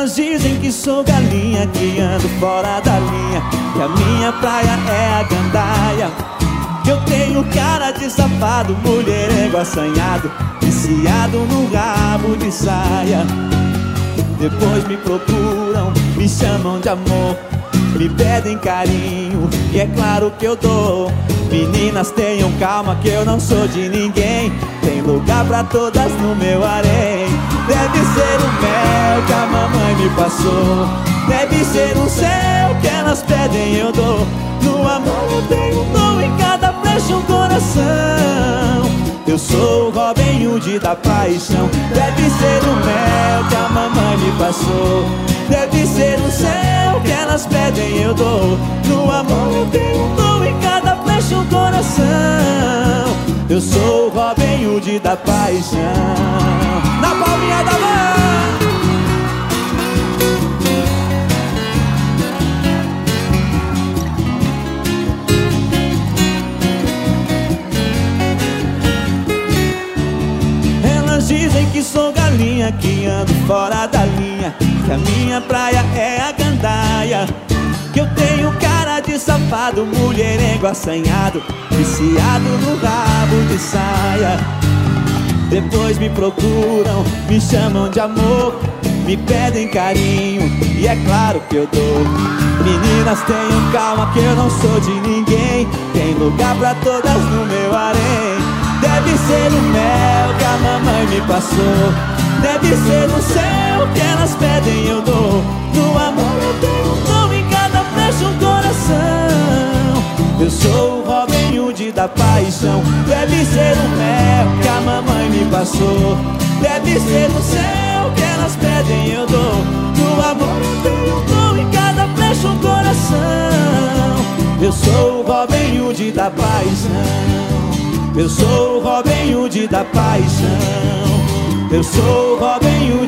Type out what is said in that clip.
Elas dizem que sou galinha, que ando fora da linha, que a minha praia é a gandaia. Que eu tenho cara de safado, mulherengo assanhado, viciado no rabo de saia. Depois me procuram, me chamam de amor, me pedem carinho, e é claro que eu dou. Meninas, tenham calma que eu não sou de ninguém, tem lugar pra todas no meu harém. Deve ser o mel que a mamãe me passou, deve ser o céu que elas pedem eu dou. No amor eu tenho um dom, em cada flecha um coração. Eu sou o Robin Hood da paixão. Deve ser o mel que a mamãe me passou, deve ser o céu que elas pedem eu dou. No amor eu tenho um dom, em cada flecha um coração. Eu sou o Robin Hood da paixão. Na palminha da mão. Dizem que sou galinha, que ando fora da linha, que a minha praia é a gandaia. Que eu tenho cara de safado, mulherengo assanhado, viciado no rabo de saia. Depois me procuram, me chamam de amor, me pedem carinho, e é claro que eu dou. Meninas, tenham calma que eu não sou de ninguém, tem lugar pra todas no meu harém. Deve ser o mel que a mamãe me passou, deve ser o céu que elas pedem eu dou. No amor eu tenho um dom, em cada flecha um coração. Eu sou o Robin Hood da paixão. Deve ser o mel que a mamãe me passou, deve ser o céu que elas pedem eu dou. No amor eu tenho um dom, em cada flecha um coração. Eu sou o Robin Hood da paixão. Eu sou o Robin Hood da paixão. Eu sou o Robin Hood.